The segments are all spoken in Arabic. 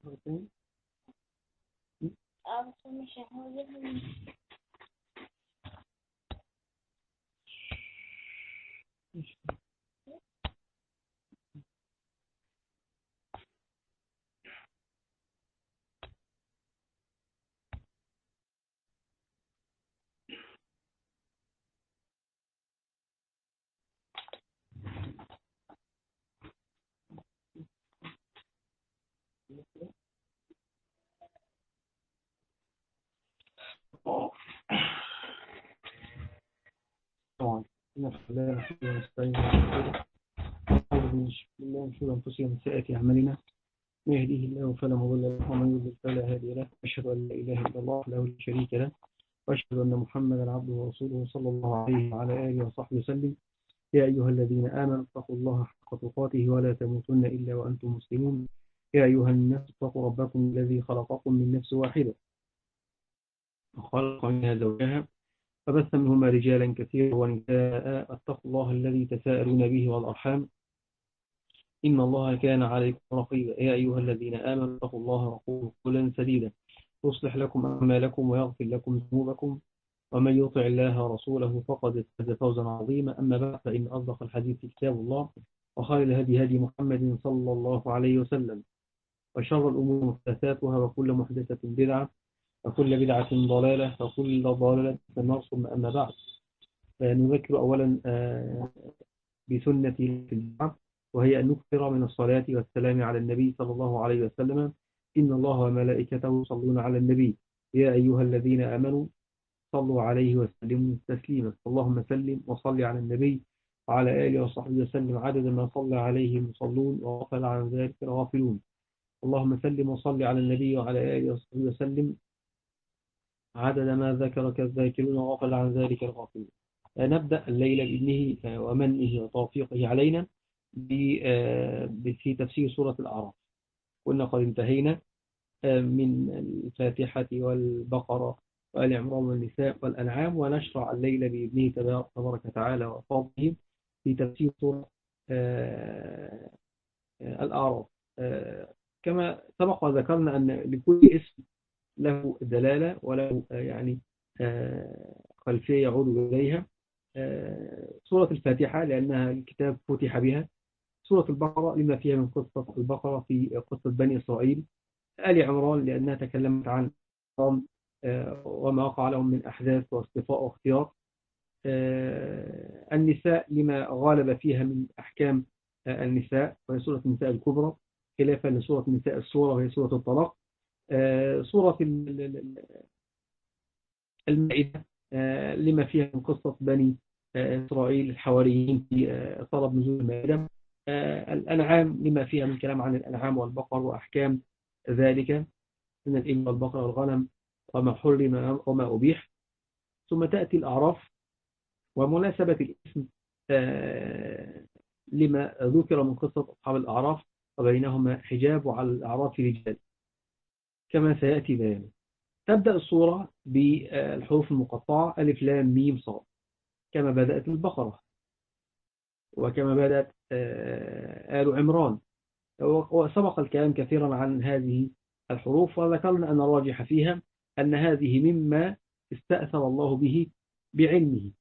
طبعا الله نستعين من شرور أنفسنا ومن سيئات أعمالنا من يهديه الله فلا مضل له ومن يضلل فلا هادي له أشهد أن لا إله إلا الله وحده لا شريك له وأشهد أن محمدا عبده ورسوله صلى الله عليه وعلى آله وصحبه وسلم يا أيها الذين آمنوا اتقوا الله حق تقاته ولا تموتن إلا وأنتم مسلمون يا أيها الناس اتقوا ربكم الذي خلقكم من نفس واحدة وخلق منها زوجها فبث منهما رجالا كثيرا ونساء اتقوا الله الذي تساءلون به والأرحام إن الله كان عليكم رقيبا يا أيها الذين آمنوا اتقوا الله وقولوا قولا سديدا يصلح لكم أعمالكم ويغفر لكم ذنوبكم ومن يطع الله ورسوله فقد فاز فوزا عظيما أما بعد فإن أصدق الحديث كتاب الله وخير الهدي هدي محمد صلى الله عليه وسلم وشر الأمور محدثاتها وكل محدثة بدعة وكل بدعة ضلالة وكل ضلالة في النار ثم أما بعد نذكر أولا بسنة الجمعة وهي أن نكثر من الصلاة والسلام على النبي صلى الله عليه وسلم إن الله وملائكته يصلون على النبي يا أيها الذين آمنوا صلوا عليه وسلموا تسليما اللهم سلم وصل على النبي وعلى آله وصحبه وسلم عدد ما صلى عليه المصلون وغفل عن ذلك الغافلون اللهم سلم وصل على النبي وعلى آله وصحبه وسلم عدد ما ذكرك الذاكرون وغفل عن ذلك الغافلون نبدأ الليلة بإذنه ومنه وتوفيقه علينا في تفسير سورة الأعراف. قلنا قد انتهينا من الفاتحة والبقرة وآل عمران والنساء والأنعام ونشرع الليلة بإذنه تبارك وتعالى وفضله في تفسير سورة الأعراف. كما سبق وذكرنا أن لكل اسم له دلالة وله يعني خلفية يعود إليها. سورة الفاتحة لأنها الكتاب فتح بها، سورة البقرة لما فيها من قصة البقرة في قصة بني إسرائيل، آل عمران لأنها تكلمت عن وما وقع لهم من أحداث واصطفاء واختيار، النساء لما غالب فيها من أحكام النساء وهي سورة النساء الكبرى خلافا لسورة النساء الصورة وهي سورة الطلاق، سورة المائدة لما فيها من قصة بني إسرائيل الحواريين في طلب نزول المائدة، الأنعام لما فيها من كلام عن الأنعام والبقر وأحكام ذلك من الإبل والبقر والغنم وما حرم وما أبيح، ثم تأتي الأعراف ومناسبة الاسم لما ذكر من قصة أصحاب الأعراف وبينهما حجاب وعلى الأعراف رجال كما سيأتي بيانه. تبدأ الصورة بالحروف المقطعة ألف لام ميم صاد كما بدأت البقرة وكما بدأت آل عمران، وسبق الكلام كثيرا عن هذه الحروف وذكرنا أن الراجح فيها أن هذه مما استأثر الله به بعلمه،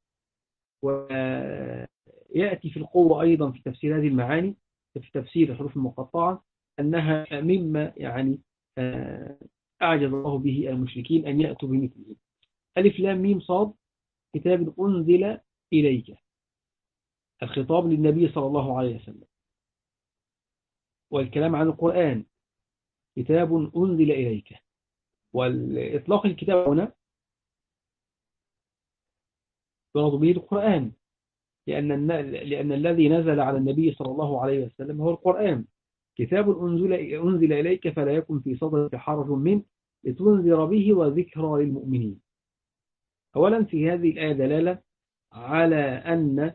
ويأتي في القوة أيضا في تفسير هذه المعاني في تفسير الحروف المقطعة أنها مما يعني أعجز الله به المشركين أن يأتوا بمثله. ألف لام ميم صاد كتاب أنزل إليك، الخطاب للنبي صلى الله عليه وسلم، والكلام عن القرآن كتاب أنزل إليك، والإطلاق الكتاب هنا يراد به القرآن لأن الذي نزل على النبي صلى الله عليه وسلم هو القرآن، كتاب أنزل إليك فلا يكن في صدرك حرج منه لتنذر به وذكرى للمؤمنين. أولا في هذه الآية دلالة على أن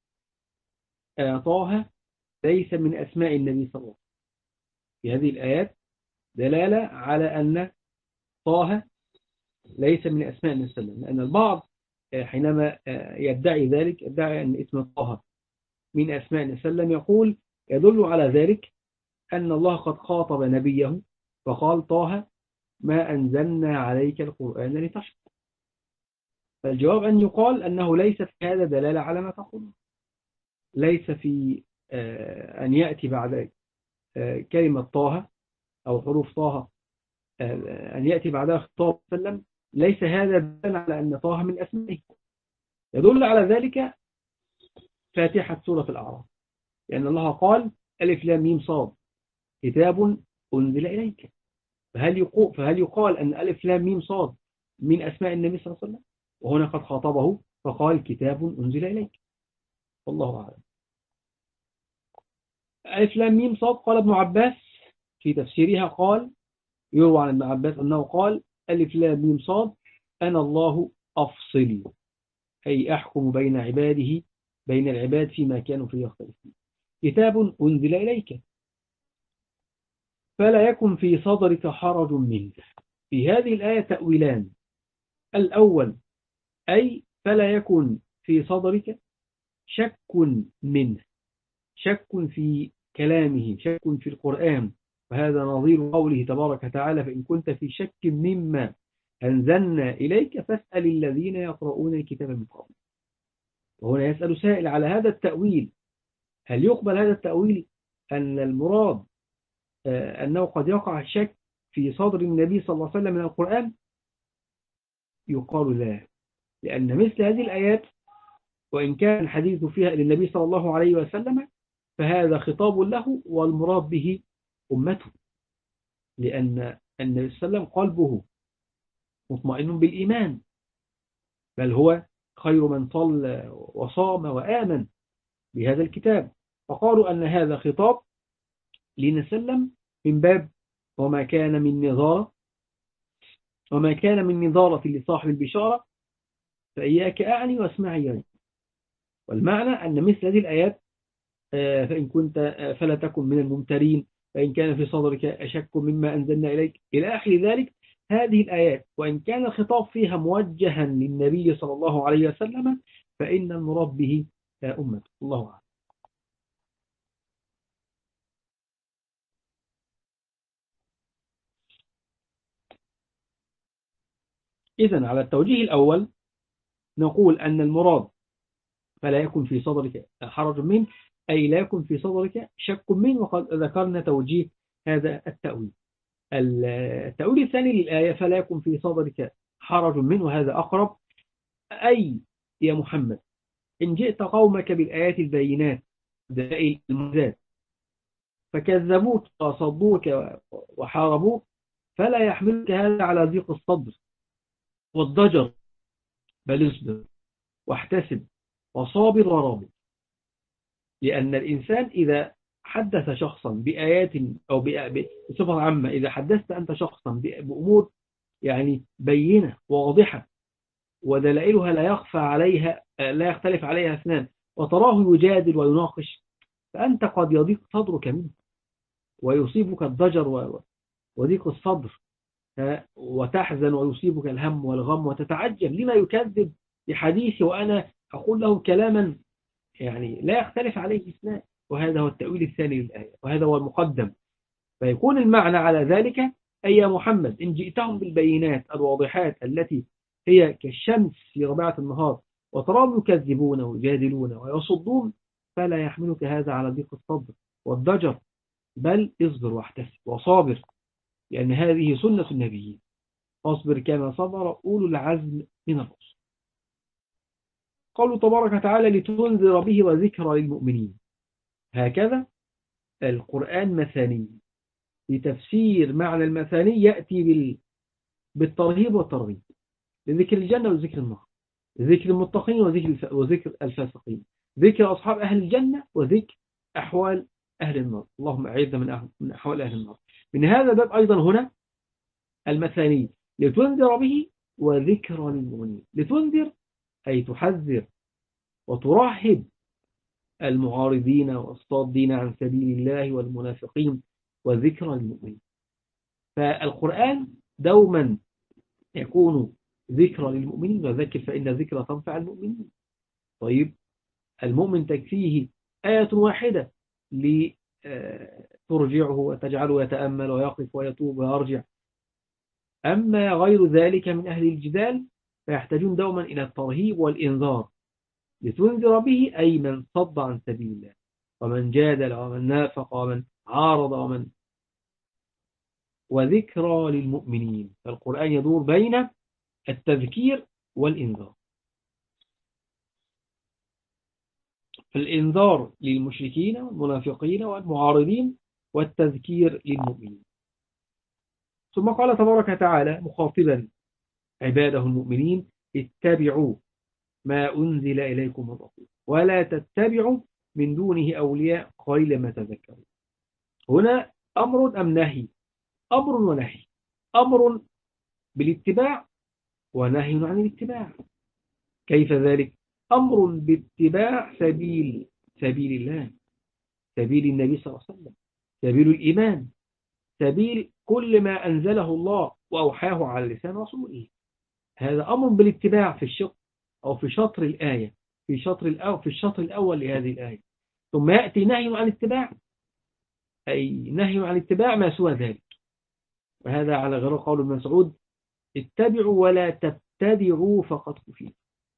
طه ليس من أسماء النبي صلى الله عليه وسلم. في هذه الآيات دلالة على أن طه ليس من أسماء النبي صلى الله عليه وسلم، لأن البعض حينما يدعي ذلك يدعي أن اسم طه من أسماء النبي صلى الله عليه وسلم، يقول يدل على ذلك أن الله قد خاطب نبيه فقال طه ما أنزلنا عليك القرآن لتشقى. فالجواب أن يقال أنه ليس في هذا دلالة على ما تقول، ليس في أن يأتي بعد كلمة طه أو حروف طه أن يأتي بعدها خطاب وسلم، ليس هذا دلالة على أن طه من أسمائه. يدل على ذلك فاتحة سورة الأعراف، لأن الله قال ألف لام ميم صاد كتاب أنزل إليك. فهل يقال أن ألف لام ميم صاد من أسماء النبي صلى الله عليه وسلم؟ وهنا قد خاطبه فقال كتاب أنزل إليك. والله أعلم. ألف لام ميم صاد قال ابن عباس في تفسيرها، قال يروى عن ابن عباس أنه قال ألف لام ميم صاد أنا الله أفصل، أي أحكم بين عباده بين العباد فيما كانوا فيه يختلفون. كتاب أنزل إليك فلا يكن في صدرك حرج منه. في هذه الآية تأويلان. الأول أي فلا يكن في صدرك شك منه، شك في كلامه، شك في القرآن. وهذا نظير قوله تبارك وتعالى فإن كنت في شك مما أنزلنا إليك فاسأل الذين يقرؤون الكتاب من قبل. وهنا يسأل سائل على هذا التأويل، هل يقبل هذا التأويل أن المراد أنه قد يقع شك في صدر النبي صلى الله عليه وسلم من القرآن؟ يقال لا، لأن مثل هذه الآيات وإن كان الحديث فيها للنبي صلى الله عليه وسلم فهذا خطاب له والمراد به أمته، لأن النبي صلى الله عليه وسلم قلبه مطمئن بالإيمان، بل هو خير من صلى وصام وآمن بهذا الكتاب. فقالوا أن هذا خطاب لنسلم من باب وما كان من نظارة لصاحب البشارة فإياك أعني واسمعي يعني. والمعنى أن مثل هذه الآيات فإن كنت فلا تكن من الممترين، فإن كان في صدرك أشك مما أنزلنا إليك إلى آخر ذلك. هذه الآيات وإن كان الخطاب فيها موجها للنبي صلى الله عليه وسلم فإن المراد به أمته. الله أعلم. إذن على التوجيه الأول نقول أن المراد فلا يكن في صدرك حرج منه، أي لا يكن في صدرك شك منه، وقد ذكرنا توجيه هذا التأويل. التأويل الثاني للآية فلا يكن في صدرك حرج منه، وهذا أقرب، أي يا محمد إن جئت قومك بالآيات البينات دلائل المعجزات فكذبوك وصدوك وحاربوك فلا يحملك هذا على ضيق الصدر والضجر، بل اصبر واحتسب وصابر ورابط. لأن الإنسان إذا حدث شخصا بآيات أو بصفة عامة، إذا حدثت أنت شخصا بأمور يعني بينة واضحة ودلائلها لا يخفى عليها لا يختلف عليها اثنان، وتراه يجادل ويناقش، فأنت قد يضيق صدرك منه ويصيبك الضجر وضيق الصدر، وتحزن ويصيبك الهم والغم وتتعجب لما يكذب بحديثي وأنا أقول له كلاما يعني لا يختلف عليه اثنان. وهذا هو التأويل الثاني للآية، وهذا هو المقدم. فيكون المعنى على ذلك أي يا محمد إن جئتهم بالبينات الواضحات التي هي كالشمس في ربيعة النهار وتراهم يكذبون ويجادلون ويصدون فلا يحملك هذا على ضيق الصدر والضجر، بل اصبر واحتسب وصابر، لأن هذه سنة النبيين، فاصبر كما صبر أولو العزم من الرسل. قالوا تبارك وتعالى لتنذر به وذكرى للمؤمنين. هكذا القرآن مثاني، لتفسير معنى المثاني يأتي بالترهيب والترغيب، لذكر الجنة وذكر النار، ذكر المتقين وذكر الفاسقين، ذكر أصحاب أهل الجنة وذكر أحوال أهل النار. اللهم أعذنا من أحوال أهل النار. من هذا باب أيضا هنا المثاني لتنذر به وذكرى للمؤمنين. لتنذر أي تحذر وترحب المعارضين والصادين عن سبيل الله والمنافقين، وذكرى للمؤمنين. فالقرآن دوما يكون ذكرى للمؤمنين، وذكر فإن ذكرى تنفع المؤمنين. طيب المؤمن تكفيه آية واحدة ترجعه وتجعله يتأمل ويقف ويتوب ويرجع. أما غير ذلك من أهل الجدال فيحتاجون دوما إلى الترهيب والإنذار لتنذر به أي من صد عن سبيل الله ومن جادل ومن نافق ومن عارض وذكرى للمؤمنين. فالقرآن يدور بين التذكير والإنذار. فالإنذار للمشركين والمنافقين والمعارضين والتذكير للمؤمنين. ثم قال تبارك وتعالى مخاطبا عباده المؤمنين اتبعوا ما أنزل إليكم من ربكم ولا تتبعوا من دونه أولياء قليلا ما تذكرون. هنا أمر أم نهي؟ أمر ونهي. أمر بالاتباع ونهي عن الاتباع. كيف ذلك؟ أمر باتباع سبيل الله، سبيل النبي صلى الله عليه وسلم، سبيل الإيمان، سبيل كل ما أنزله الله وأوحاه على لسان رسوله. هذا أمر بالاتباع في الشق أو في شطر الآية، في الشطر الأول لهذه الآية. ثم يأتي نهي عن الاتباع، أي نهي عن اتباع ما سوى ذلك. وهذا على غير قول ابن مسعود اتبعوا ولا تبتدعوا فقد كفيتم.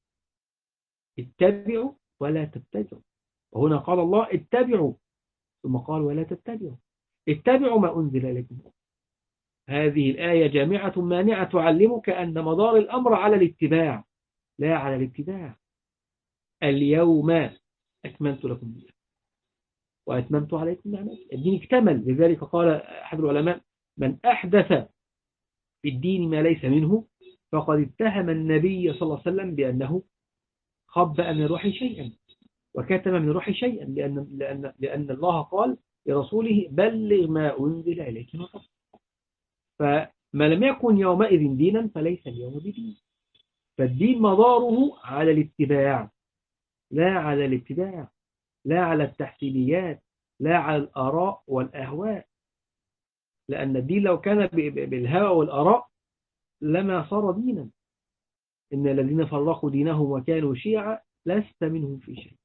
اتبعوا ولا تبتدعوا. وهنا قال الله اتبعوا ثم قال ولا تتبعوا. اتبعوا ما أنزل إليكم. هذه الآية جامعة مانعة تعلمك أن مدار الأمر على الاتباع لا على الابتداع. اليوم أكملت لكم دينكم وأتممت عليكم نعمتي. الدين اكتمل. لذلك قال أحد العلماء من أحدث في الدين ما ليس منه فقد اتهم النبي صلى الله عليه وسلم بأنه خبأ من الوحي شيئا وكتم من الوحي شيئا، لأن الله قال لرسوله بلغ ما أنزل إليك من ربك. فما لم يكن يومئذ دينا فليس اليوم بدين. فالدين مداره على الاتباع لا على الابتداع، لا على التحسينيات، لا على الآراء والأهواء. لأن الدين لو كان بالهوى والآراء لما صار دينا. إن الذين فرقوا دينهم وكانوا شيعا لست منهم في شيء.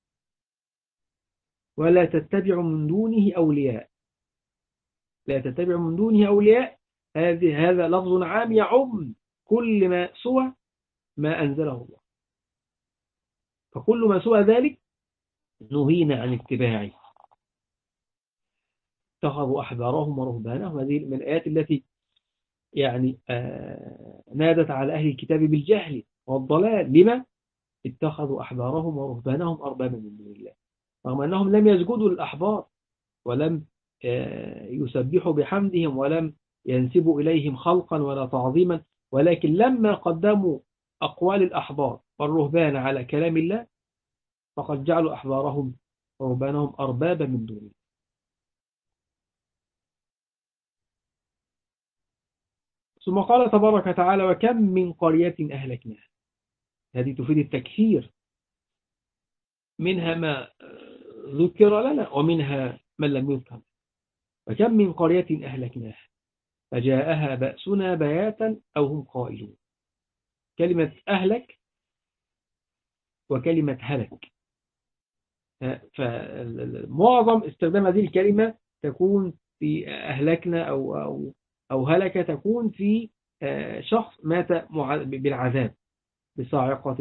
ولا تتبعوا من دونه أولياء. لا تتبعوا من دونه أولياء. هذا لفظ عام يعم كل ما سوى ما أنزله الله. فكل ما سوى ذلك نهينا عن اتباعه. اتخذوا أحبارهم ورهبانهم. هذه من الآيات التي يعني نادت على أهل الكتاب بالجهل والضلال. لما؟ اتخذوا أحبارهم ورهبانهم أربابا من دون الله، رغم أنهم لم يسجدوا للأحبار ولم يسبحوا بحمدهم ولم ينسبوا إليهم خلقا ولا تعظيما، ولكن لما قدموا أقوال الأحبار والرهبان على كلام الله فقد جعلوا أحبارهم ورهبانهم أربابا من دون الله. ثم قال تبارك وتعالى وكم من قرية أهلكناها. هذه تفيد التكثير، منها ما ذكر لنا ومنها من لم يذكر. وكم من قرية أهلكناها فجاءها بأسنا بياتا أو هم قائلون. كلمة أهلك وكلمة هلك، فمعظم استخدام هذه الكلمة تكون في أهلكنا أو هلك، تكون في شخص مات بالعذاب، بصاعقة،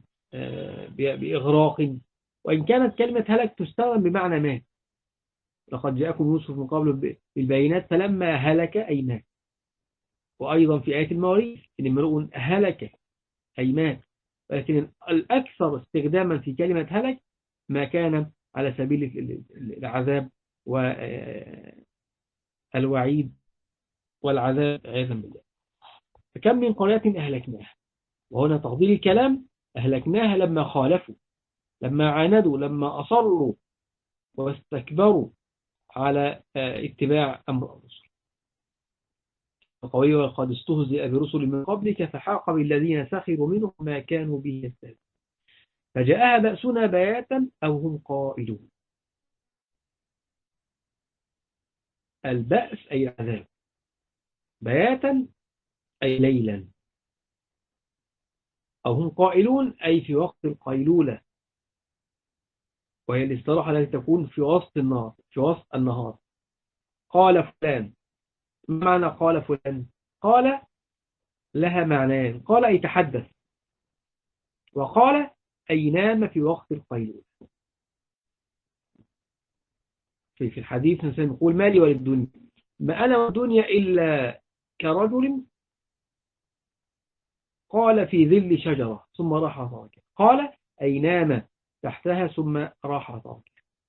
بإغراق. وإن كانت كلمة هلك تستخدم بمعنى مات. لقد جاءكم يوسف من قبل بالبينات فلما هلك أي مات. وأيضا في آية المواريث إن امرؤ هلك أي مات. ولكن الأكثر استخداما في كلمة هلك ما كان على سبيل العذاب والوعيد والعذاب عياذا بالله. فكم من قرية أهلكناها. وهنا تفضيل الكلام أهلكناها لما خالفوا، لما عاندوا، لما أصروا واستكبروا على اتباع أمر الرسل. القوي وقد استهزئ برسل من قبلك فحاق بالذين سخروا منهم ما كانوا به يستهزئون فجاءها بأسنا بياتا أو هم قائلون. البأس أي العذاب، بياتا أي ليلا، أو هم قائلون أي في وقت القيلولة، وهي الاستراحة التي تكون في وسط النهار. قال فلان. ما معنى قال فلان؟ قال لها معنيان: قال أي تحدث، وقال أي نام في وقت القيلولة. في الحديث الإنسان يقول: مالي وللدنيا، ما أنا والدنيا إلا كرجل قال في ظل شجرة ثم راح راكع. قال أي نام تحتها ثم راح راكع.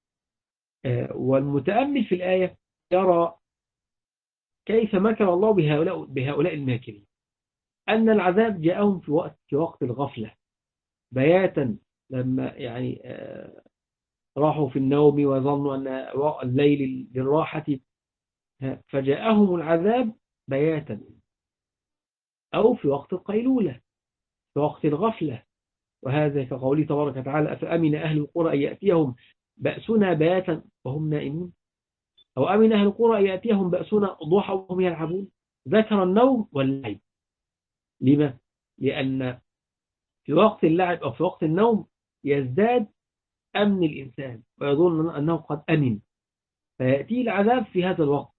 والمتأمل في الآية يرى كيف مكر الله بهؤلاء الماكرين، أن العذاب جاءهم في وقت الغفلة بياتا، لما يعني راحوا في النوم وظنوا أن الليل للراحة، فجاءهم العذاب بياتا، أو في وقت القيلولة، في وقت الغفلة. وهذا كقوله تبارك وتعالى: أفأمن أهل القرى أن يأتيهم بأسنا بياتا وهم نائمون، أو أمن أهل القرى أن يأتيهم بأسنا ضحى وهم يلعبون. ذكر النوم واللعب. لما؟ لأن في وقت اللعب أو في وقت النوم يزداد أمن الإنسان ويظن أنه قد أمن، فيأتي العذاب في هذا الوقت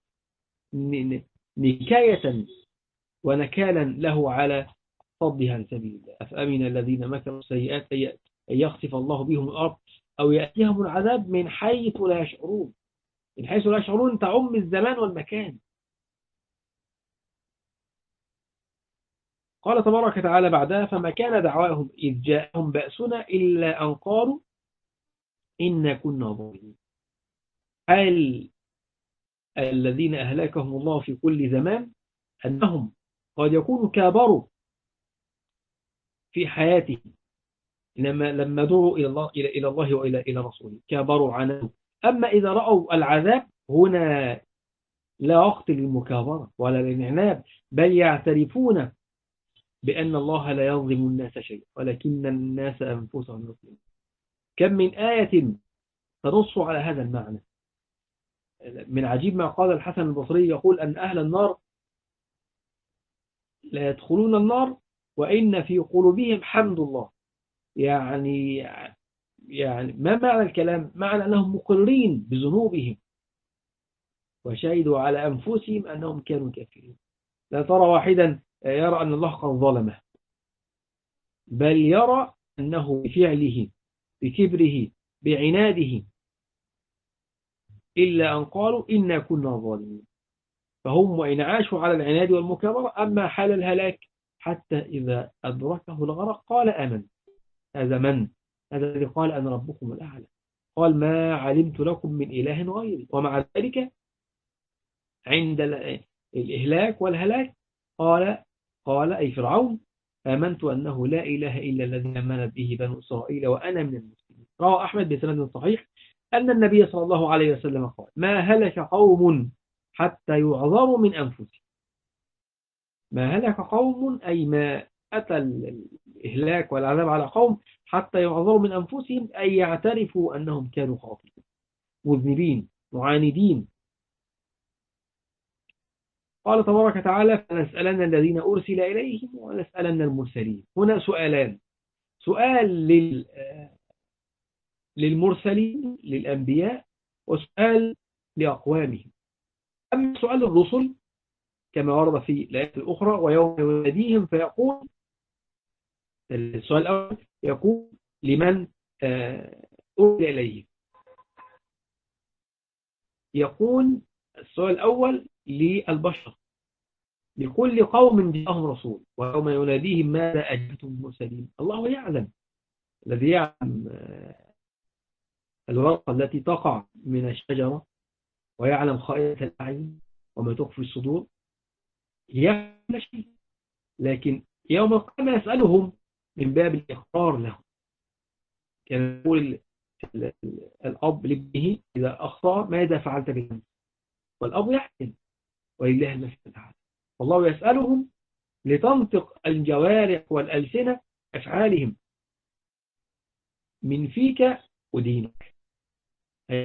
نكاية ونكالا له على صدها عن سبيل الله. أفأمن الذين مكروا السيئات أن يخسف الله بهم الأرض أو يأتيهم العذاب من حيث لا يشعرون. من حيث لا يشعرون تعم الزمان والمكان. قال تبارك وتعالى بعدها: فما كان دعواهم إذ جاءهم بأسنا إلا أن قالوا إنا كنا ظالمين. هل الذين أهلكهم الله في كل زمان أنهم قد يكونوا كابروا في حياتهم لما دعوا إلى الله وإلى رسوله، كابروا عنه. أما إذا رأوا العذاب هنا لا وقت للمكابرة ولا للعناب، بل يعترفون بأن الله لا يظلم الناس شيئا ولكن الناس أنفسهم يظلمون. كم من آية تنص على هذا المعنى. من عجيب ما قال الحسن البصري، يقول أن أهل النار لا يدخلون النار وإن في قلوبهم حمد الله. يعني ما معنى الكلام؟ معنى أنهم مقرين بذنوبهم وشهدوا على أنفسهم أنهم كانوا كافرين. لا ترى واحدا يرى أن الله قد ظلمه، بل يرى أنه بفعله بكبره بعناده إلا أن قالوا إنا كنا ظالمين. فهم وإن عاشوا على العناد والمكابرة، أما حال الهلاك حتى إذا أدركه الغرق قال آمن. هذا من؟ هذا الذي قال أنا ربكم الأعلى، قال ما علمت لكم من إله غيري. ومع ذلك عند الإهلاك والهلاك قال أي فرعون: آمنت أنه لا إله إلا الذي آمنت به بنو إسرائيل وأنا من المسلمين. رواه أحمد بسند صحيح أن النبي صلى الله عليه وسلم قال: ما هلك قوم حتى يعذروا من أنفسهم. ما هلك قوم أي ما أتى الإهلاك والعذاب على قوم حتى يعذروا من أنفسهم، أي يعترفوا أنهم كانوا خاطئين مذنبين معاندين. قال تبارك وتعالى: فنسألن الذين أرسل إليهم ونسألن المرسلين. هنا سؤالان: سؤال للمرسلين للأنبياء، وسؤال لأقوامهم. أما سؤال الرسل كما ورد في الآيات الأخرى: ويوم يناديهم فيقول، السؤال الأول يقول لمن أرسل إليه. يقول السؤال الأول للبشر، لكل قوم جاءهم رسول، ويوم يناديهم ماذا أجبتم المرسلين. الله يعلم، الذي يعلم الورقة التي تقع من الشجرة ويعلم خائنة الأعين وما تخفي الصدور، يعلم شيء. لكن يوم القيامة يسألهم من باب الإقرار لهم. كان يقول الأب لابنه إذا أخطأ: ماذا فعلت بالأمس؟ والأب يحسن ولله المثل الأعلى. والله يسألهم لتنطق الجوارح والألسنة أفعالهم من فيك ودينك، أي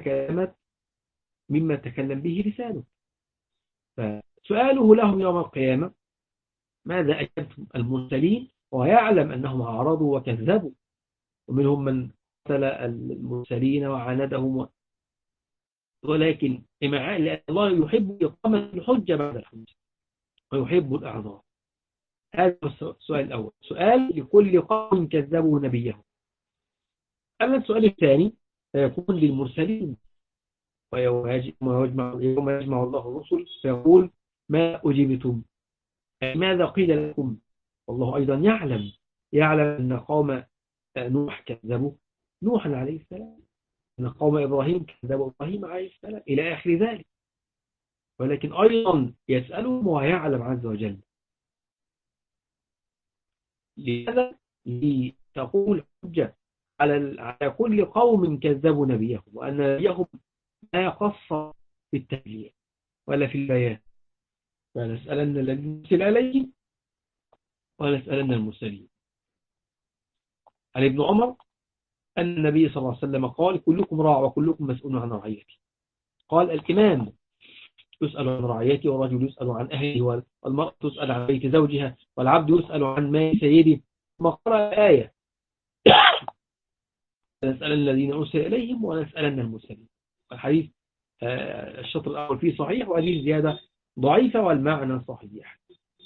مما تكلم به لسانك. فسؤاله لهم يوم القيامة: ماذا أجبتم المرسلين؟ ويعلم أنهم أعرضوا وكذبوا، ومنهم من قتل المرسلين وعاندهم ولكن لأن الله يحب إقامة الحجة بعد الحجة ويحب الأعذار. هذا السؤال الأول، سؤال لكل قوم كذبوا نبيه. أما السؤال الثاني فيكون للمرسلين، يوم يجمع الله الرسل فيقول ما أجبتم، ماذا قيل لكم. والله أيضا يعلم أن قوم نوح كذبوا نوحا عليه السلام، أن قوم إبراهيم كذبوا إبراهيم عليه السلام إلى آخر ذلك، ولكن أيضا يسألهم ويعلم عز وجل. لهذا لتقول حجة على كل قوم كذبوا نبيهم، وأن نبيهم لا يقصر في التبليغ ولا في البيان، فنسألن الذين أرسل إليهم ونسألن المرسلين. عن ابن عمر أن النبي صلى الله عليه وسلم قال كلكم راع وكلكم مسؤول عن رعيته. قال الإمام يسأل عن رعيته، والرجل يسأل عن أهله، والمرأة تسأل عن بيت زوجها، والعبد يسأل عن مال سيده. ثم قرأ الآية نسألن الذين أرسل إليهم ونسألن المرسلين. الحديث الشطر الأول فيه صحيح، وهذه الزيادة ضعيفة والمعنى صحيح.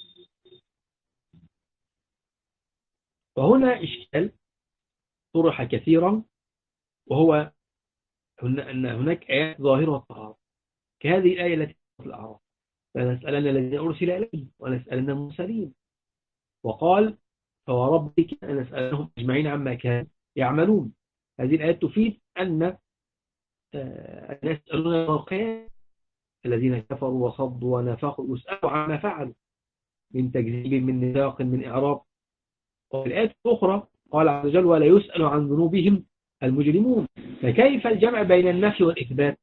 وهنا إشكال طرح كثيرا، وهو أن هناك آيات ظاهرة الطهارة كهذه الآية التي في الأعراف فنسألن الذين أرسل إليهم ونسألن المرسلين. وقال فوربك أن نسألهم أجمعين عما كانوا يعملون. هذه الآيات تفيد أن يسألون القيام الذين كفروا وصدوا ونفقوا يسألوا عما فعلوا من تكذيب من نفاق من إعراب. وفي الآيات الأخرى قال عز وجل ولا يسأل عن ذنوبهم المجرمون. فكيف الجمع بين النفي والإثبات؟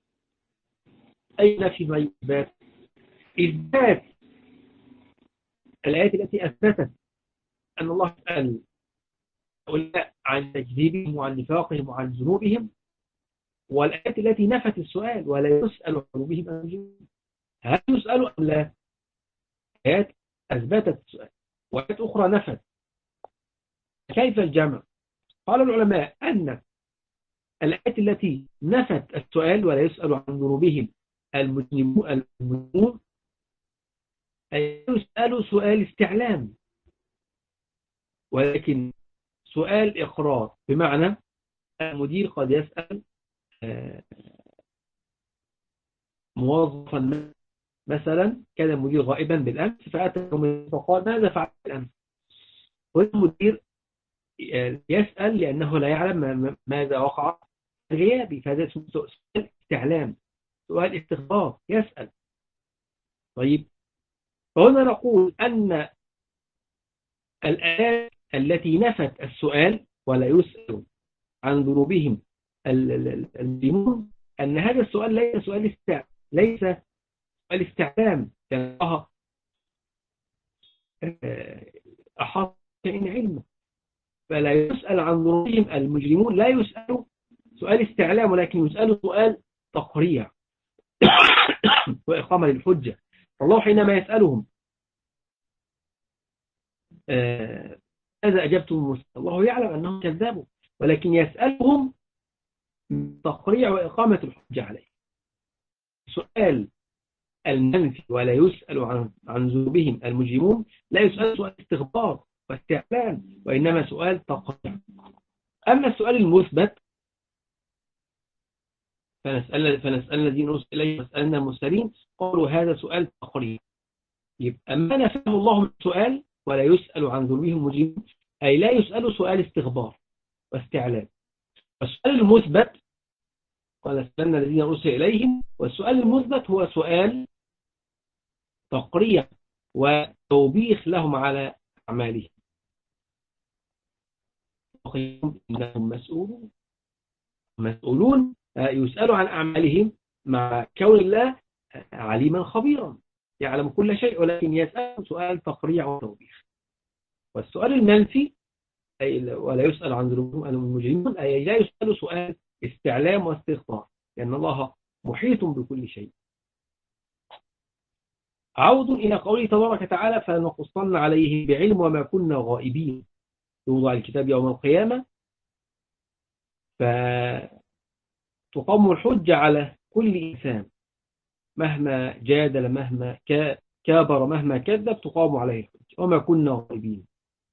أي نفي وأي إثبات؟ إثبات الآيات التي أثبتت أن الله يسأل هؤلاء عن تكذيبهم وعن نفاقهم وعن ذنوبهم، والآيات التي نفت السؤال ولا يسأل عن ذنوبهم المجرمون. هل يسألوا أم لا؟ آيات أثبتت السؤال وآيات أخرى نفت. كيف الجمع؟ قال العلماء أن الآيات التي نفت السؤال ولا يسأل عن ذنوبهم المجرمون يسألوا سؤال استعلام، ولكن سؤال إقرار، بمعنى المدير قد يسأل موظفا مثلا، كان المدير غائبا بالأمس فأتى فقال ماذا فعلت بالأمس، والمدير يسأل لأنه لا يعلم ماذا وقع غيابي، فهذا سؤال استعلام، سؤال استخبار، يسأل. طيب فهنا نقول أن الآيات التي نفت السؤال ولا يسأل عن ذنوبهم المجرمون أن هذا السؤال ليس سؤال استعلام، لأن الله أحاط بشيء علمه، فلا يسأل عن ذنوبهم المجرمون، لا يسأل سؤال استعلام ولكن يسأل سؤال تقريع وإقامة للحجة. الله حينما يسألهم ماذا أجبتم الله يعلم أنهم كذبوا، ولكن يسألهم تقريع وإقامة الحجة عليه. سؤال المنفي ولا يسأل عن ذنوبهم المجرمون لا يسأل سؤال استخبار واستعلام، وإنما سؤال تقريع. أما السؤال المثبت فنسأل الذين أرسل إليهم ونسألنا المرسلين، قالوا هذا سؤال تقريع. يبقى ما نفاه الله من السؤال ولا يسأل عن ذنوبهم المجرمون أي لا يسأل سؤال استخبار واستعلام. والسؤال المثبت قال نسألنا الذين أرسل إليهم، والسؤال المثبت هو سؤال تقريع وتوبيخ لهم على أعمالهم. إنهم مسؤولون يسألوا عن أعمالهم، مع كون الله عليما خبيرا يعلم كل شيء، ولكن يسأل سؤال تقريع وتوبيخ. والسؤال المنفي أي ولا يسأل عن ذنوبهم المجرمون أي لا يسأل سؤال استعلام واستخبار، لأن الله محيط بكل شيء. عود إلى قوله تبارك وتعالى فلنقصن عليه بعلم وما كنا غائبين، يوضع الكتاب يوم القيامة فتقام الحجة على كل إنسان مهما جادل، مهما كابر، مهما كذب، تقام عليه الحجة، وما كنا غائبين.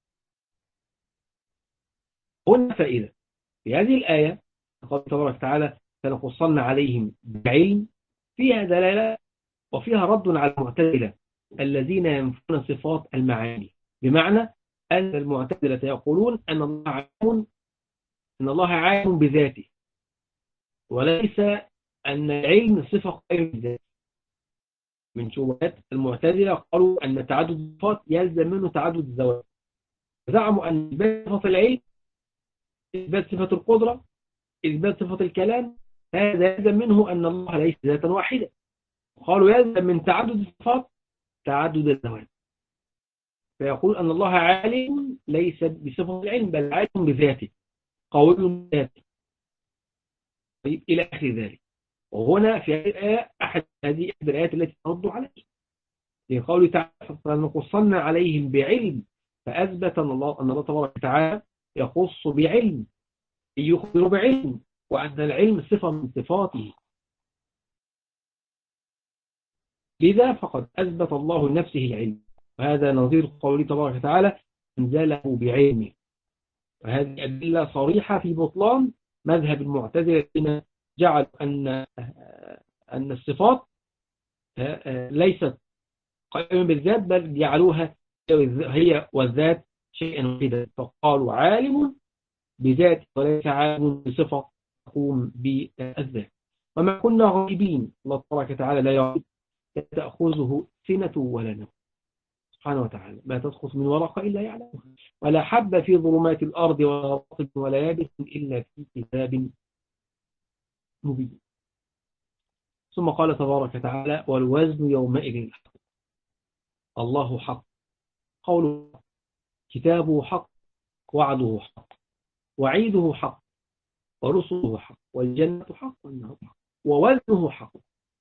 هنا فائدة في هذه الآية، قال تبارك وتعالى: فلنقصن عليهم بعلم، فيها دلالة وفيها رد على المعتزلة الذين ينفون صفات المعاني، بمعنى أن المعتزلة يقولون أن الله عالم بذاته، وليس أن العلم صفة قائمة بذاته. من شبهات المعتزلة قالوا أن تعدد الصفات يلزم منه تعدد الذوات، زعموا أن إثبات صفة العلم، إثبات صفة القدرة، إثبات صفة الكلام، هذا يلزم منه أن الله ليس ذاتا واحدة. قالوا يلزم من تعدد الصفات تعدد الذوات، فيقول أن الله عالم ليس بصفة العلم، بل عالم بذاته، قوي بذاته، طيب إلى آخر ذلك. وهنا في هذه الآية هذه إحدى الآيات التي ترد عليه، في قوله تعالى: فلنقصن عليهم بعلم، فأثبت أن الله تبارك وتعالى يخص بعلم، يخبر بعلم، وأن العلم صفة من صفاته. لذا فقد أثبت الله لنفسه العلم، وهذا نظير قوله تبارك وتعالى: أنزله بعلمه. وهذه أدلة صريحة في بطلان مذهب المعتزلة الذين جعلوا أن الصفات ليست قائمة بالذات، بل جعلوها هي والذات شيئا واحدا، فقالوا عالم بذات وليس عالم بصفة تقوم بالذات. وما كنا غائبين، الله تبارك وتعالى لا يغيب، لا تأخذه سنة ولا نوم سبحانه وتعالى، ما تسقط من ورقة إلا يعلمها، ولا حب في ظلمات الأرض ولا رطب ولا يابس إلا في كتاب مبين. ثم قال تبارك وتعالى: والوزن يومئذ الحق. الله حق، قوله حق، كتابه حق، وعده حق، وعيده حق، ورسله حق، والجنة حق، والنار حق، ووزنه حق،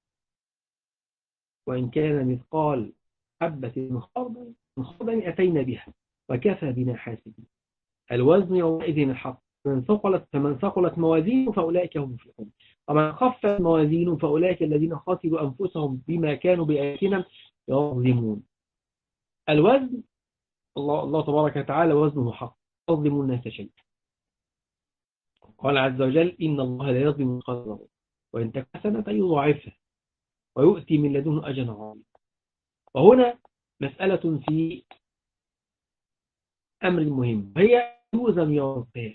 وإن كان مثقال حبة من خردل أتينا بها وكفى بنا حاسبين. الوزن يومئذ الحق، فمن ثقلت موازينه فأولئك هم المفلحون، ومن خفت موازينه فأولئك الذين خسروا أنفسهم بما كانوا بآياتنا يظلمون. الوزن، الله تبارك وتعالى وزنه حق، يظلم الناس شيئا. قال عز وجل: إن الله لا يظلم مثقال ذرة وإن تك حسنة يضاعفها ويؤتي من لدنه أجرا عظيما. وهنا مسألة في أمر مهم، هي يوزن يوم القيامة.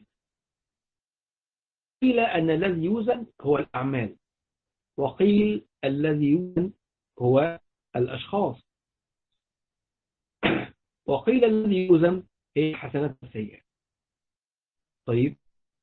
قيل أن الذي يوزن هو الأعمال، وقيل الذي يوزن هو الأشخاص، وقيل الذي يوزن هي الحسنات والسيئات. طيب،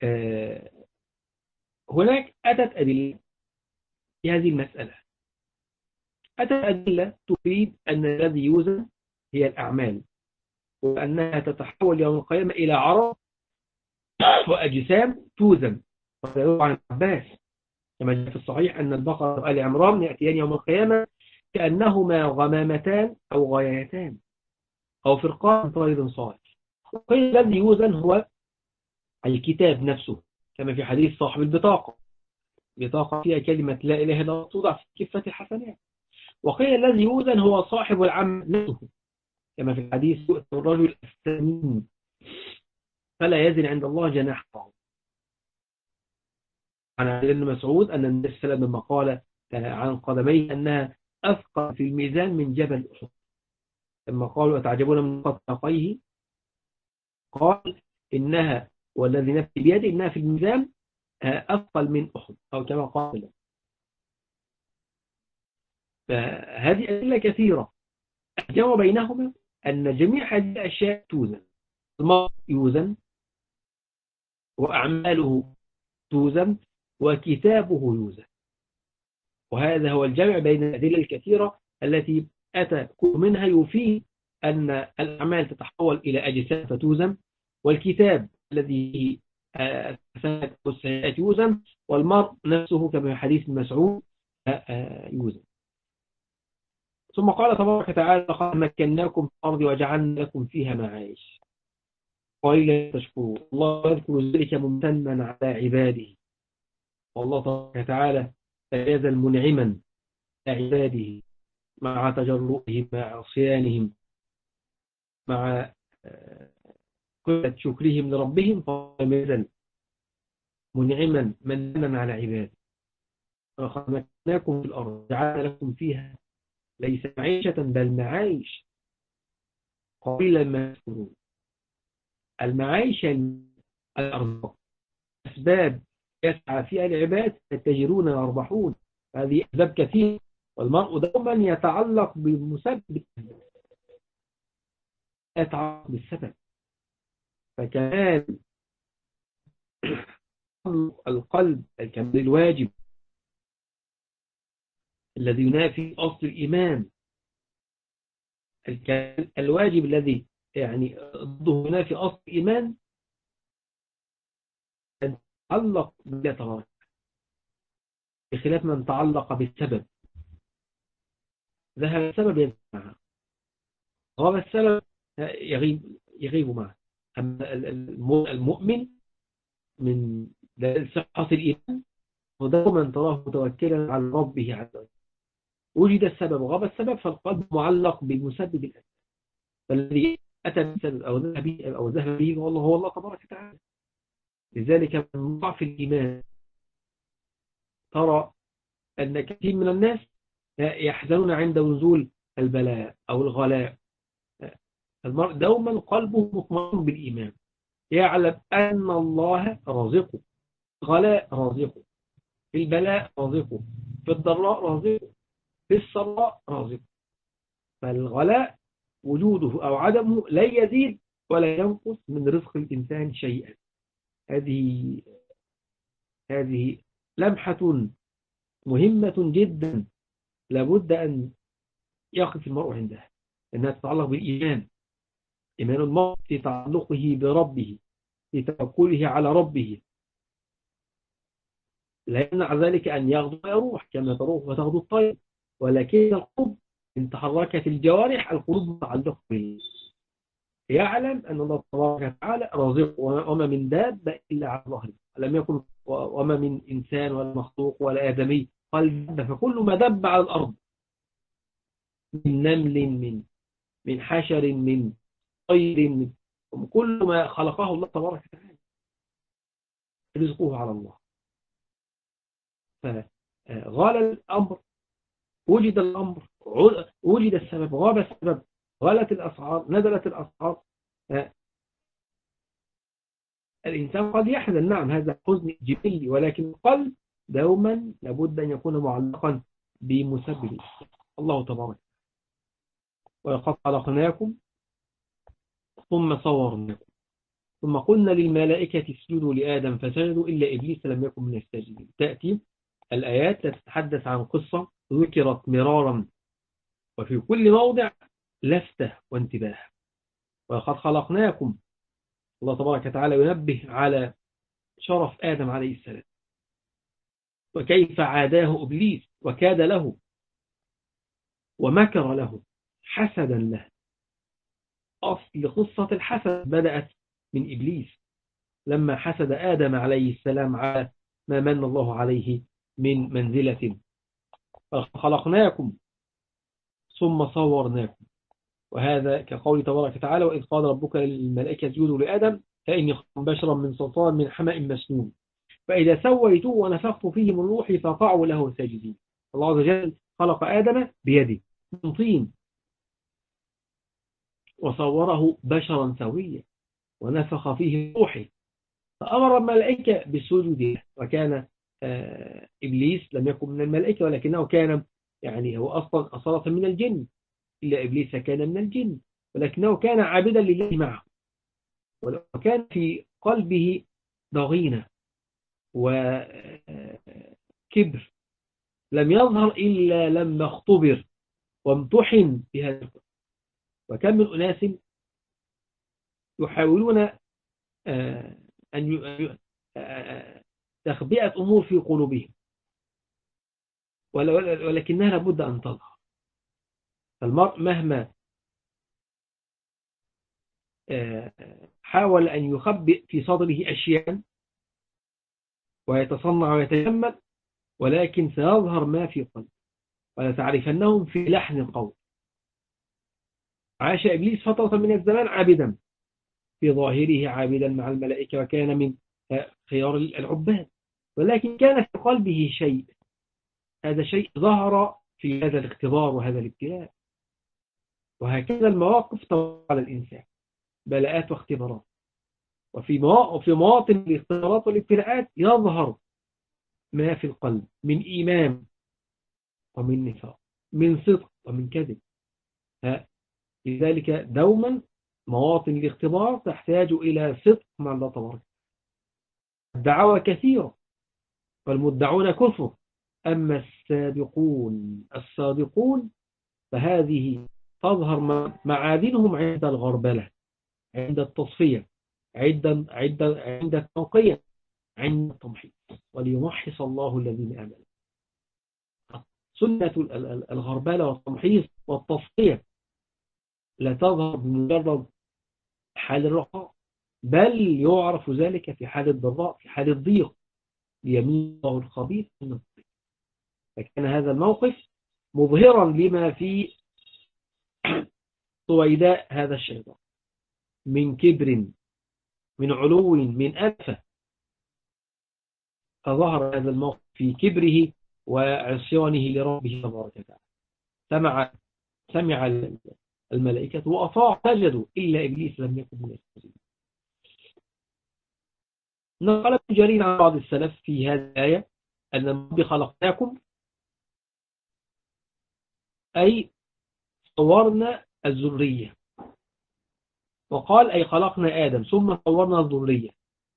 هناك أتت أدلة في هذه المسألة، أتت أدلة تفيد أن الذي يوزن هي الأعمال، وأنها تتحول يوم القيامة إلى عرض وأجسام توزن. وقال عن عباس كما جاء في الصحيح أن البقرة وآل عمران يأتيان يوم القيامة كأنهما غمامتان أو غايتان أو فرقان طير صالح. وقيل الذي يوزن هو الكتاب نفسه، كما في حديث صاحب البطاقة، بطاقة فيها كلمة لا إله إلا الله توضع في كفة الحسنات. وقيل الذي يوزن هو صاحب العمل نفسه، كما في الحديث: يؤتى الرجل السمين فلا يزن عند الله جناح بعوض. عن عبد الله بن مسعود أن النبي صلى الله عليه وسلم لما قال عن قدميه أنها أثقل في الميزان من جبل أحد، لما قالوا: أتعجبون من قطعيه؟ قال: إنها والذي نفسي بيده إنها في الميزان أثقل من أحد، أو كما قال. فهذه أدلة كثيرة. الجمع بينهما أن جميع هذه الأشياء توزن، المرء يوزن، وأعماله توزن، وكتابه يوزن. وهذا هو الجمع بين الأدلة الكثيرة التي أتى كل منها يفيد أن الأعمال تتحول إلى أجسام فتوزن، والكتاب الذي الحسنات والسيئات يوزن، والمرء نفسه كما في حديث مسعود يوزن. ثم قال تبارك وتعالى: لقد مكناكم في الأرض وجعلنا لكم فيها معايش قليلا تشكرون. الله يذكر ذلك ممتنا على عباده، والله تبارك وتعالى لا يزال منعما عباده مع تجرؤهم مع عصيانهم مع قلة شكرهم لربهم، فلم يزل منعما منعما على عباده. وخلقناكم في الأرض جعل لكم فيها ليس معيشة بل معايش قليلا ما تشكرون. المعايش الأرزاق أسباب يسعى فيها العباد يتجرون ويربحون، هذه أسباب كثيرة، والمرء دوما يتعلق بمسبب، يتعلق بالسبب. فكمان القلب الكمال الواجب الذي ينافي أصل الإيمان، الواجب الذي يعني ضده ينافي أصل الإيمان، أن تعلق بالله تبارك بخلاف من تعلق بالسبب. ذهب السبب يذهب معه، غاب السبب يغيب معه. أما المؤمن من دليل صحة الإيمان ودوما تراه متوكلا على ربه عز وجل. وجد السبب وغاب السبب فالقلب معلق بالمسبب الأسباب، فالذي أتى بالسبب أو ذهب به هو الله تبارك وتعالى. لذلك من ضعف الإيمان ترى أن كثير من الناس يحزنون عند نزول البلاء أو الغلاء. المرء دوما قلبه مطمئن بالإيمان، يعلم أن الله رازقه، الغلاء رازقه، في البلاء رازقه، في الضراء رازقه، في السراء رازقه. فالغلاء وجوده أو عدمه لا يزيد ولا ينقص من رزق الإنسان شيئا. هذه هذه لمحة مهمة جدا لابد أن يقف المرء عندها، أنها تتعلق بالإيمان. إيمان المرء في تعلقه بربه، في توكله على ربه، لا يمنع ذلك أن يغدو ويروح كما تروح وتغدو الطير، ولكن القلوب إن تحركت الجوارح القلوب متعلقة به. يعلم أن الله تبارك وتعالى رازق، وما من دابة إلا على ظهره، لم يكن وما من إنسان ولا مخلوق ولا آدمي قال دب، فكل ما دب على الأرض من نمل من حشر من طير من كل ما خلقه الله تبارك وتعالى رزقه على الله. فغال الأمر، وجد الأمر، وجد السبب، غاب السبب، غلت الأسعار، نزلت الأسعار. الإنسان قد يحزن، نعم هذا حزن جبلي، ولكن القلب دوما لابد أن يكون معلقا بمسبب الله تبارك. ولقد خلقناكم ثم صورناكم ثم قلنا للملائكة اسجدوا لآدم فسجدوا إلا إبليس لم يكن من الساجدين. تأتي الآيات تتحدث عن قصة ذكرت مرارا وفي كل موضع لفتة وانتباه. ولقد خلقناكم، الله تبارك وتعالى ينبه على شرف آدم عليه السلام وكيف عاداه إبليس وكاد له ومكر له حسدا له. أصل قصة الحسد بدأت من إبليس لما حسد آدم عليه السلام على ما من الله عليه من منزلة. خلقناكم ثم صورناكم، وهذا كقول تبارك وتعالى وإذ قال ربك للملائكة اسجدوا لآدم فإني خلق بشرا من صلصال من حمأ مسنون فإذا سويته ونفخت فيه من روحي فقعوا له ساجدين. الله عز وجل خلق آدم بيده من طين وصوره بشرا سويا ونفخ فيه روحه فأمر الملائكة بالسجود له. وكان إبليس لم يكن من الملائكة ولكنه كان يعني هو أصلا من الجن، إلا إبليس كان من الجن ولكنه كان عابدا لله معه، وكان في قلبه ضغينة وكبر لم يظهر إلا لما اختبر وامتحن بهذا الكفر. وكم من أناس يحاولون أن تخبئة أمور في قلوبهم ولكنها لابد أن تظهر. فالمرء مهما حاول أن يخبئ في صدره أشياء ويتصنع ويتجمل ولكن سيظهر ما في قلب، ولتعرفنهم في لحن القول. عاش إبليس فترة من الزمان عابدا، في ظاهره عابدا مع الملائكة، وكان من خيار العباد، ولكن كان في قلبه شيء، هذا شيء ظهر في هذا الاختبار وهذا الابتلاء. وهكذا المواقف تمر على الإنسان، بلاءات واختبارات، وفي مواطن الاختبارات والابتلاءات يظهر ما في القلب من إيمان ومن نفاق، من صدق ومن كذب. لذلك دوما مواطن الاختبار تحتاج إلى صدق مع الله تبارك. الدعوة كثيرة والمدعون كثر، أما السابقون الصادقون فهذه تظهر معادنهم عند الغربلة، عند التصفية، عند التنقية، عند التمحيص، وليمحص الله الذين آمنوا. سنة الغربلة والتمحيص والتصفية لا تظهر بمجرد حال الرخاء، بل يعرف ذلك في حال الضراء، في حال الضيق، ليميز الله الخبيث من الطيب. فكان هذا الموقف مظهرا لما في طويداء هذا الشيطان من كبر، من علو، من أنفة. فظهر هذا الموقف في كبره وعصيانه لربه تبارك وتعالى. سمع الملائكة وأطاعوا سجدوا إلا إبليس لم يكن من الساجدين. نقل ابن جرير عن بعض السلف في هذه الآية أن رب خلقناكم، أي صورنا الذرية، وقال أي خلقنا آدم ثم صورنا الذرية.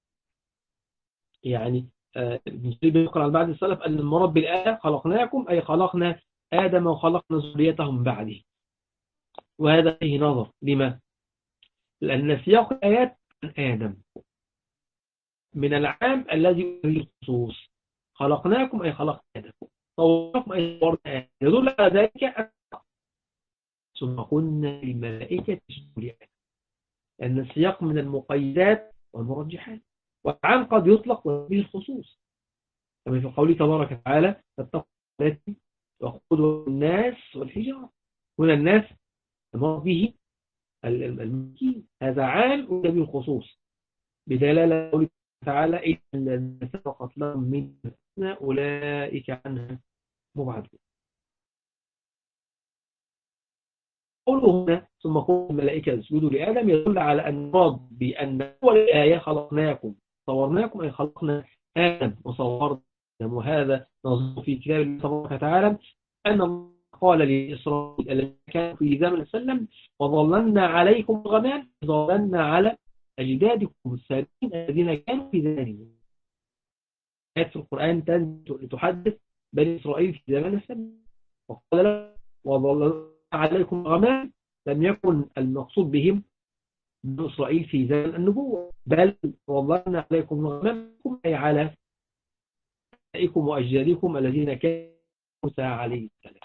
يعني ابن جرير يقول عن بعض السلف أن المراد بالآية خلقناكم أي خلقنا آدم وخلقنا ذريته من بعده. وهذا فيه نظر. لما؟ لأن سياق الآيات عن آدم من العام الذي يريد الخصوص. خلقناكم أي خلقنا آدم، صورناكم أي صورنا آدم، يدل على ذلك. ثم قلنا للملائكة اسجدوا لآدم، لأن السياق من المقيدات والمرجحات، والعام قد يطلق به الخصوص، كما في قوله تبارك وتعالى فاتقوا التي وقودها الناس والحجارة. هنا الناس المراد به المسكين، هذا عام وده به الخصوص، بدلالة قوله تعالى إن الذين سبقت لهم من أولئك عنها مبعدون. قوله هنا ثم قول الملائكة اسجدوا لآدم يدل على أن المراد بأن أول الآية خلقناكم صورناكم أي خلقنا آدم وصورنا آدم. وهذا نظر في كتاب الله تبارك وتعالى أن الله قال لإسرائيل الذين كانوا في زمن وسلم وظللنا عليكم الغمام، ظللنا على أجدادكم السابقين الذين كانوا في زمانهم. آيات في القرآن تحدث بني إسرائيل في زمن وسلم، وقال له وظللنا عليكم الغمام، لم يكن المقصود بهم بني إسرائيل في زمن النبوة، بل وظللنا عليكم الغمام أي على أبنائكم وأجدادكم الذين كانوا موسى عليه السلام.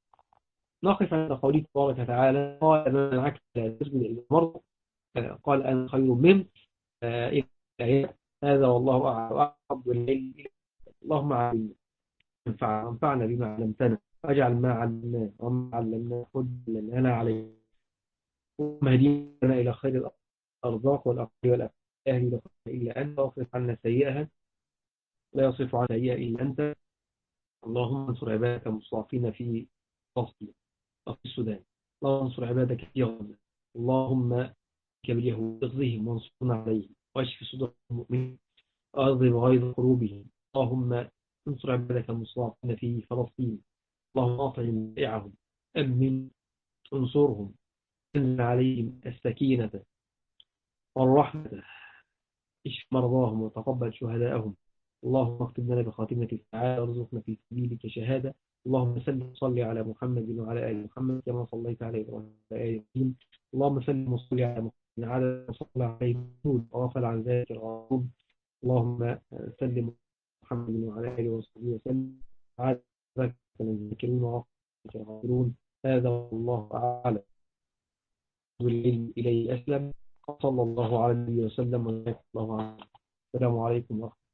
نقف عند قوله تبارك وتعالى قال من العكس لا تسجد إلى المرض، قال أنا خير منه إلى الآيات. هذا والله أعلم وأحب العلم. اللهم علمنا وانفعنا بما علمتنا، واجعل ما علمناه وما علمناه حجة لنا عليه، ومهدينا إلى خير الأرزاق والأقل والأهل لا إلا أنت، واصرف عنا سيئها لا يصرف عنا سيئها إلا أنت. اللهم انصر عبادك المستضعفين في فلسطين وفي السودان. اللهم انصر عبادك في غزة. اللهم باليهود اغزهم وانصرنا عليهم، واشف صدور المؤمنين واغضب غيظ قلوبهم. اللهم انصر عبادك المستضعفين في فلسطين. اللهم اطعم بائعهم، امن، انصرهم، انزل عليهم السكينة والرحمة، اشف مرضاهم وتقبل شهداءهم. اللهم اكتب لنا بخاتمة السعادة وارزقنا في سبيلك شهادة. اللهم صل على محمد وعلى آل محمد كما صليت على إبراهيم وعلى آل إبراهيم. اللهم سلم وصل على محمد على وصلى عليه وغفل عن ذلك الغضب. اللهم سلم محمد وعلى آله وصحبه وسلم على ذلك الذاكرين وغفل الغافلون. هذا والله أعلم. والعلم إليه أسلم. صلى الله عليه وسلم وجزاكم الله عنه. السلام عليكم ورحمة الله.